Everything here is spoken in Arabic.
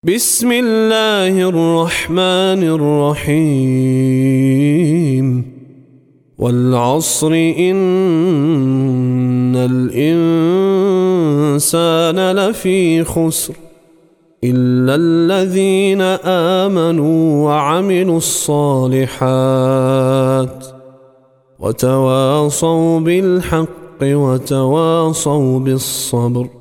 بسم الله الرحمن الرحيم والعصر إن الإنسان لفي خسر إلا الذين آمنوا وعملوا الصالحات وتواصوا بالحق وتواصوا بالصبر